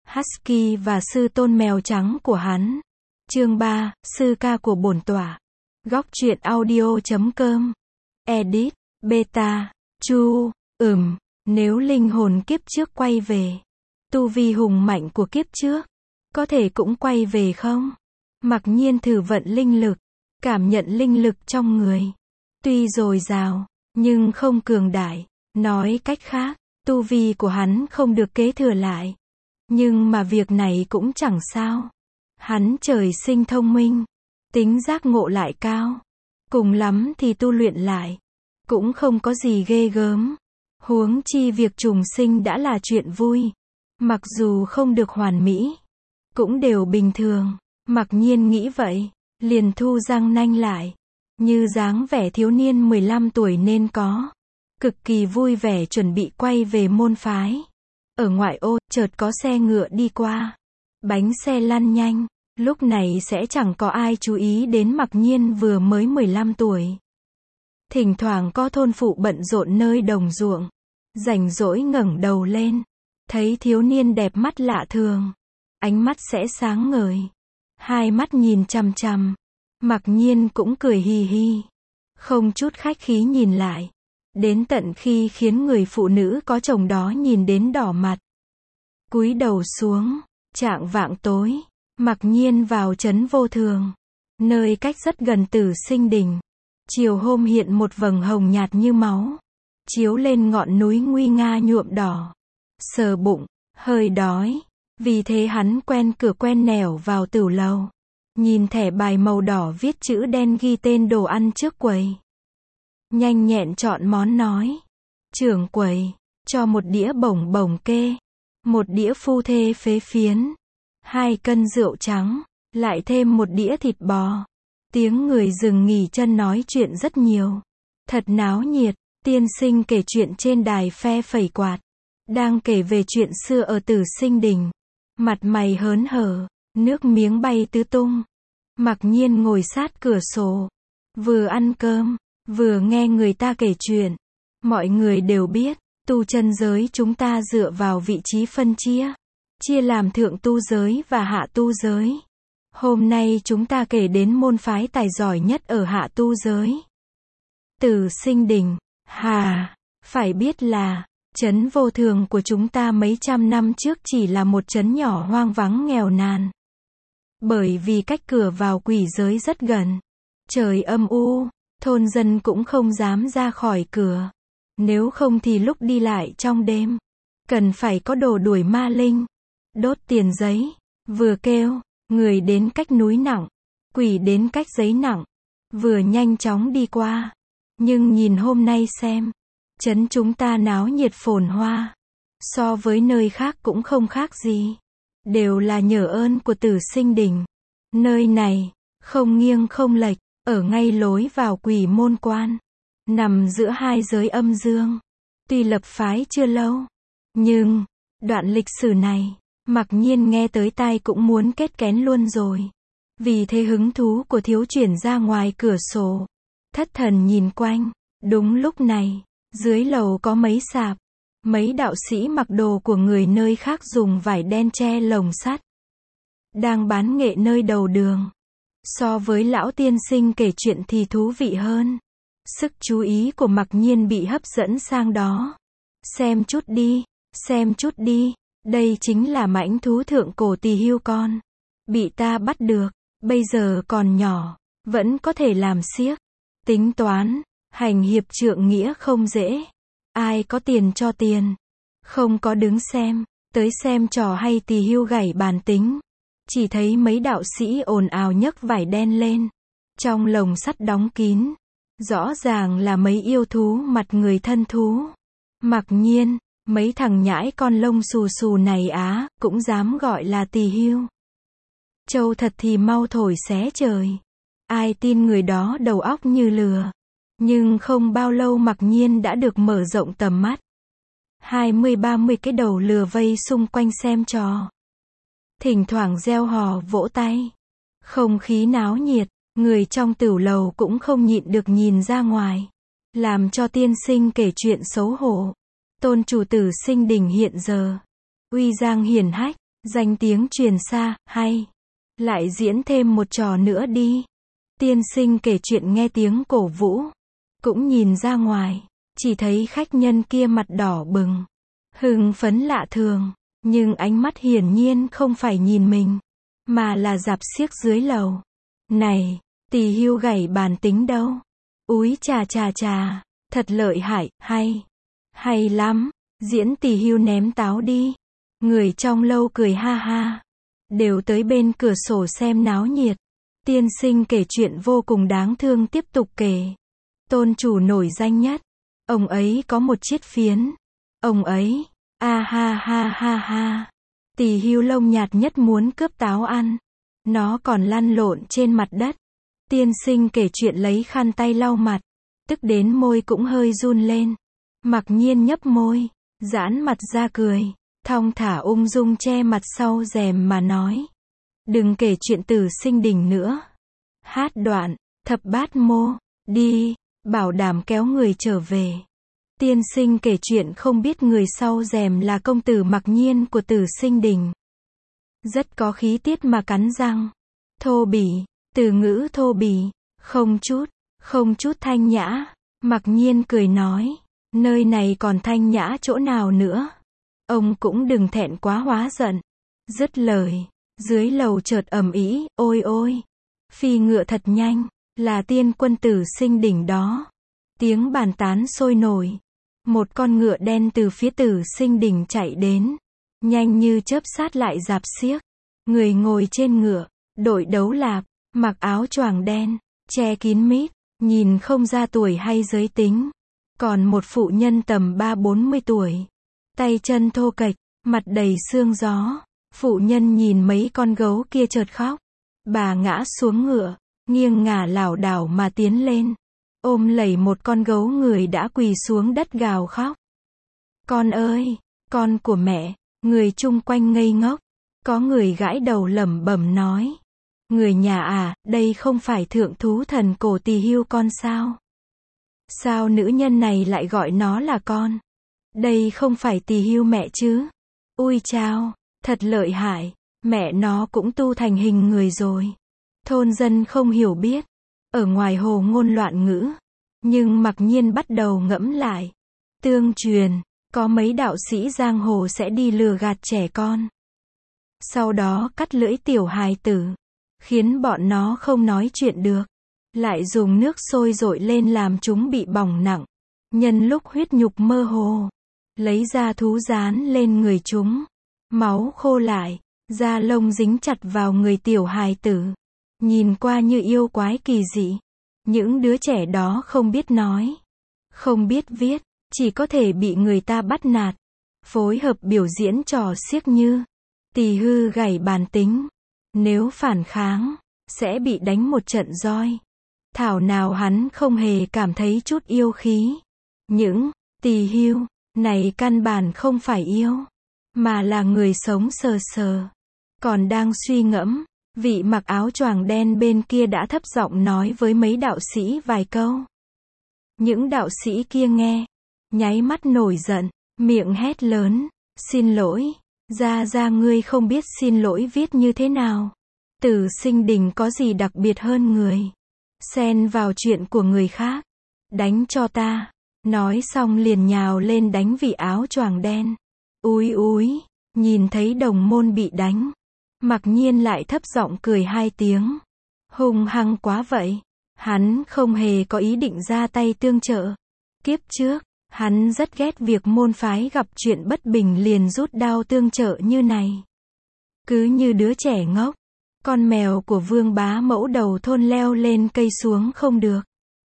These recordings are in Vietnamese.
Husky và sư tôn mèo trắng của hắn. Chương 3, sư ca của bổn tọa. Góc truyện audio.com. Edit, beta, chu, nếu linh hồn kiếp trước quay về, tu vi hùng mạnh của kiếp trước, có thể cũng quay về không? Mặc nhiên thử vận linh lực, cảm nhận linh lực trong người. Tuy dồi dào, nhưng không cường đại. Nói cách khác, tu vi của hắn không được kế thừa lại. Nhưng mà việc này cũng chẳng sao. Hắn trời sinh thông minh, tính giác ngộ lại cao. Cùng lắm thì tu luyện lại, cũng không có gì ghê gớm. Huống chi việc trùng sinh đã là chuyện vui. Mặc dù không được hoàn mỹ, cũng đều bình thường. Mặc nhiên nghĩ vậy, liền thu răng nanh lại. Như dáng vẻ thiếu niên 15 tuổi nên có. Cực kỳ vui vẻ chuẩn bị quay về môn phái. Ở ngoại ô, chợt có xe ngựa đi qua. Bánh xe lăn nhanh, lúc này sẽ chẳng có ai chú ý đến Mặc nhiên vừa mới 15 tuổi. Thỉnh thoảng có thôn phụ bận rộn nơi đồng ruộng. Rảnh rỗi ngẩng đầu lên, thấy thiếu niên đẹp mắt lạ thường. Ánh mắt sẽ sáng ngời. Hai mắt nhìn chằm chằm. Mặc nhiên cũng cười hì hì. Không chút khách khí nhìn lại. Đến tận khi khiến người phụ nữ có chồng đó nhìn đến đỏ mặt. Cúi đầu xuống, chạng vạng tối, Mặc nhiên vào trấn Vô Thường. Nơi cách rất gần Tử Sinh Đỉnh. Chiều hôm hiện một vầng hồng nhạt như máu. Chiếu lên ngọn núi nguy nga nhuộm đỏ. Sờ bụng, hơi đói. Vì thế hắn quen cửa quen nẻo vào tửu lầu. Nhìn thẻ bài màu đỏ viết chữ đen ghi tên đồ ăn trước quầy. Nhanh nhẹn chọn món nói. Trưởng quầy, cho một đĩa bổng bổng kê. Một đĩa phu thê phế phiến. 2 cân rượu trắng. Lại thêm một đĩa thịt bò. Tiếng người dừng nghỉ chân nói chuyện rất nhiều. Thật náo nhiệt. Tiên sinh kể chuyện trên đài phe phẩy quạt. Đang kể về chuyện xưa ở Tử Sinh Đỉnh. Mặt mày hớn hở, nước miếng bay tứ tung. Mặc nhiên ngồi sát cửa sổ. Vừa ăn cơm, vừa nghe người ta kể chuyện. Mọi người đều biết, tu chân giới chúng ta dựa vào vị trí phân chia. Chia làm thượng tu giới và hạ tu giới. Hôm nay chúng ta kể đến môn phái tài giỏi nhất ở hạ tu giới. Tử Sinh Đỉnh. Phải biết là, trấn Vô Thường của chúng ta mấy trăm năm trước chỉ là một trấn nhỏ hoang vắng nghèo nàn. Bởi vì cách cửa vào quỷ giới rất gần. Trời âm u, thôn dân cũng không dám ra khỏi cửa. Nếu không thì lúc đi lại trong đêm, cần phải có đồ đuổi ma linh. Đốt tiền giấy, vừa kêu, người đến cách núi nặng, quỷ đến cách giấy nặng. Vừa nhanh chóng đi qua. Nhưng nhìn hôm nay xem, trấn chúng ta náo nhiệt phồn hoa. So với nơi khác cũng không khác gì. Đều là nhờ ơn của Tử Sinh Đỉnh. Nơi này, không nghiêng không lệch, ở ngay lối vào quỷ môn quan. Nằm giữa hai giới âm dương. Tuy lập phái chưa lâu, nhưng, đoạn lịch sử này, Mặc nhiên nghe tới tai cũng muốn kết kén luôn rồi. Vì thế hứng thú của thiếu chuyển ra ngoài cửa sổ. Thất thần nhìn quanh. Đúng lúc này, dưới lầu có mấy sạp. Mấy đạo sĩ mặc đồ của người nơi khác dùng vải đen che lồng sắt. Đang bán nghệ nơi đầu đường. So với lão tiên sinh kể chuyện thì thú vị hơn. Sức chú ý của Mặc nhiên bị hấp dẫn sang đó. Xem chút đi, xem chút đi. Đây chính là mãnh thú thượng cổ tỳ hưu con. Bị ta bắt được, bây giờ còn nhỏ, vẫn có thể làm xiếc. Tính toán, hành hiệp trượng nghĩa không dễ. Ai có tiền cho tiền. Không có đứng xem, tới xem trò hay tỳ hưu gảy bàn tính. Chỉ thấy mấy đạo sĩ ồn ào nhấc vải đen lên. Trong lồng sắt đóng kín. Rõ ràng là mấy yêu thú mặt người thân thú. Mặc nhiên, mấy thằng nhãi con lông xù xù này cũng dám gọi là tỳ hưu. Trâu thật thì mau thổi xé trời. Ai tin người đó đầu óc như lừa. Nhưng không bao lâu Mặc nhiên đã được mở rộng tầm mắt. 20-30 cái đầu lừa vây xung quanh xem trò. Thỉnh thoảng reo hò vỗ tay. Không khí náo nhiệt, người trong tửu lầu cũng không nhịn được nhìn ra ngoài. Làm cho tiên sinh kể chuyện xấu hổ. Tôn chủ Tử Sinh Đỉnh hiện giờ, uy giang hiển hách, Danh tiếng truyền xa, hay. Lại diễn thêm một trò nữa đi. Tiên sinh kể chuyện nghe tiếng cổ vũ. Cũng nhìn ra ngoài. Chỉ thấy khách nhân kia mặt đỏ bừng. Hưng phấn lạ thường. Nhưng ánh mắt hiển nhiên không phải nhìn mình. Mà là rạp xiếc dưới lầu. Này, tỳ hưu gảy bàn tính đâu. Úi chà chà chà. Thật lợi hại, hay. Hay lắm. Diễn tỳ hưu ném táo đi. Người trong lâu cười ha ha. Đều tới bên cửa sổ xem náo nhiệt. Tiên sinh kể chuyện vô cùng đáng thương tiếp tục kể. Tôn chủ nổi danh nhất. Ông ấy có một chiếc phiến. Ông ấy, a ha ha ha ha. Tỳ hưu lông nhạt nhất muốn cướp táo ăn. Nó còn lăn lộn trên mặt đất. Tiên sinh kể chuyện lấy khăn tay lau mặt. Tức đến môi cũng hơi run lên. Mặc nhiên nhấp môi, giãn mặt ra cười. Thong thả ung dung che mặt sau rèm mà nói. Đừng kể chuyện Tử Sinh Đình nữa. Hát đoạn, thập bát mô, đi, bảo đảm kéo người trở về. Tiên sinh kể chuyện không biết người sau rèm là công tử Mặc Nhiên của Tử Sinh Đình. Rất có khí tiết mà cắn răng. Thô bỉ, từ ngữ thô bỉ, không chút thanh nhã. Mặc Nhiên cười nói, nơi này còn thanh nhã chỗ nào nữa. Ông cũng đừng thẹn quá hóa giận. Dứt lời, dưới lầu chợt ầm ĩ, ôi ôi. Phi ngựa thật nhanh, là tiên quân Tử Sinh Đỉnh đó. Tiếng bàn tán sôi nổi. Một con ngựa đen từ phía Tử Sinh Đỉnh chạy đến. Nhanh như chớp sát lại rạp xiếc. Người ngồi trên ngựa, đội đấu lạp, mặc áo choàng đen, che kín mít, nhìn không ra tuổi hay giới tính. Còn một phụ nhân tầm 30-40 tuổi. Tay chân thô kệch, mặt đầy sương gió. Phụ nhân nhìn mấy con gấu kia chợt khóc. Bà ngã xuống ngựa, nghiêng ngả lảo đảo mà tiến lên. Ôm lấy một con gấu người đã quỳ xuống đất gào khóc. Con ơi, con của mẹ, người chung quanh ngây ngốc. Có người gãi đầu lẩm bẩm nói. Người nhà à, đây không phải thượng thú thần cổ tỳ hưu con sao? Sao nữ nhân này lại gọi nó là con? Đây không phải tỳ hưu mẹ chứ? Ui chao, thật lợi hại, mẹ nó cũng tu thành hình người rồi. Thôn dân không hiểu biết, ở ngoài hồ ngôn loạn ngữ. Nhưng Mặc Nhiên bắt đầu ngẫm lại. Tương truyền, có mấy đạo sĩ giang hồ sẽ đi lừa gạt trẻ con. Sau đó cắt lưỡi tiểu hài tử, khiến bọn nó không nói chuyện được. Lại dùng nước sôi dội lên làm chúng bị bỏng nặng. Nhân lúc huyết nhục mơ hồ, lấy da thú dán lên người chúng. Máu khô lại, da lông dính chặt vào người tiểu hài tử. Nhìn qua như yêu quái kỳ dị. Những đứa trẻ đó không biết nói, không biết viết, chỉ có thể bị người ta bắt nạt. Phối hợp biểu diễn trò xiếc như tỳ hư gảy bàn tính. Nếu phản kháng, sẽ bị đánh một trận roi. Thảo nào hắn không hề cảm thấy chút yêu khí. Những tỳ hưu này căn bản không phải yêu, mà là người sống sờ sờ. Còn đang suy ngẫm, vị mặc áo choàng đen bên kia đã thấp giọng nói với mấy đạo sĩ vài câu. Những đạo sĩ kia nghe, nháy mắt nổi giận, miệng hét lớn, xin lỗi, ra ngươi không biết xin lỗi viết như thế nào. Tử Sinh Đình có gì đặc biệt hơn người? Xen vào chuyện của người khác. Đánh cho ta. Nói xong liền nhào lên đánh vị áo choàng đen. Úi úi, nhìn thấy đồng môn bị đánh. Mặc Nhiên lại thấp giọng cười hai tiếng. Hung hăng quá vậy. Hắn không hề có ý định ra tay tương trợ. Kiếp trước, hắn rất ghét việc môn phái gặp chuyện bất bình liền rút đao tương trợ như này. Cứ như đứa trẻ ngốc. Con mèo của Vương Bá Mẫu đầu thôn leo lên cây xuống không được.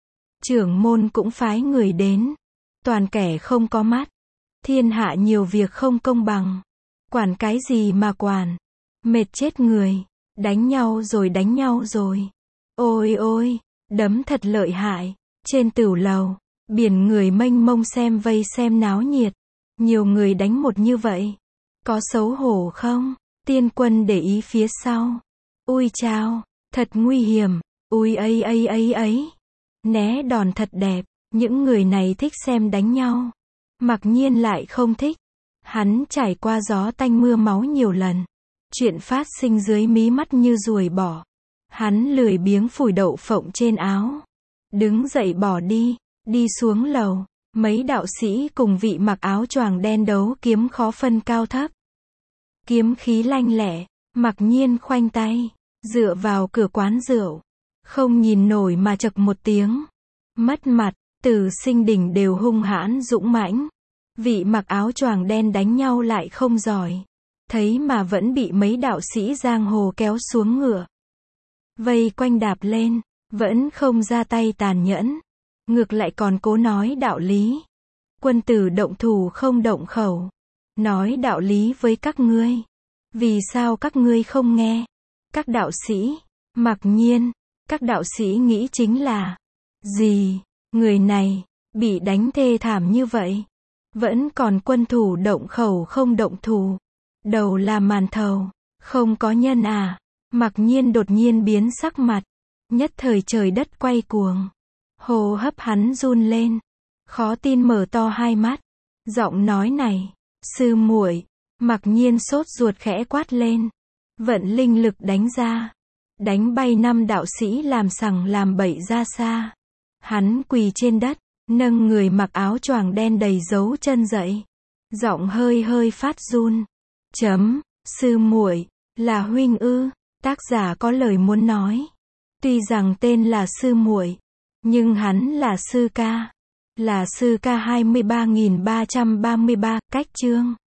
Trưởng môn cũng phái người đến. Toàn kẻ không có mắt. Thiên hạ nhiều việc không công bằng. Quản cái gì mà quản. Mệt chết người. Đánh nhau rồi. Ôi ôi, đấm thật lợi hại. Trên tửu lầu, biển người mênh mông xem vây xem náo nhiệt. Nhiều người đánh một như vậy. Có xấu hổ không? Tiên quân để ý phía sau. Ui chao, thật nguy hiểm. Ui ấy. Né đòn thật đẹp. Những người này thích xem đánh nhau. Mặc Nhiên lại không thích. Hắn trải qua gió tanh mưa máu nhiều lần. Chuyện phát sinh dưới mí mắt như ruồi bọ. Hắn lười biếng phủi đậu phộng trên áo. Đứng dậy bỏ đi. Đi xuống lầu. Mấy đạo sĩ cùng vị mặc áo choàng đen đấu kiếm khó phân cao thấp. Kiếm khí lanh lẹ. Mặc Nhiên khoanh tay. Dựa vào cửa quán rượu. Không nhìn nổi mà chậc một tiếng. Mất mặt. Từ Sinh Đình đều hung hãn dũng mãnh. Vị mặc áo choàng đen đánh nhau lại không giỏi. Thấy mà vẫn bị mấy đạo sĩ giang hồ kéo xuống ngựa. Vây quanh đạp lên. Vẫn không ra tay tàn nhẫn. Ngược lại còn cố nói đạo lý. Quân tử động thủ không động khẩu. Nói đạo lý với các ngươi. Vì sao các ngươi không nghe? Các đạo sĩ. Mặc Nhiên. Các đạo sĩ nghĩ chính là. Gì? Người này. Bị đánh thê thảm như vậy. Vẫn còn quân thủ động khẩu không động thủ. Đầu là màn thầu. Không có nhân à? Mặc Nhiên đột nhiên biến sắc mặt. Nhất thời trời đất quay cuồng. Hô hấp hắn run lên. Khó tin mở to hai mắt. Giọng nói này. Sư muội. Mặc Nhiên sốt ruột khẽ quát lên. Vận linh lực đánh ra. Đánh bay 5 đạo sĩ làm sằng làm bậy ra xa. Hắn quỳ trên đất. Nâng người mặc áo choàng đen đầy dấu chân dậy. Giọng hơi hơi phát run. Sư muội. Là huynh ư? Tác giả có lời muốn nói. Tuy rằng tên là sư muội, nhưng hắn là sư ca. Là sư ca 23.333, cách chương.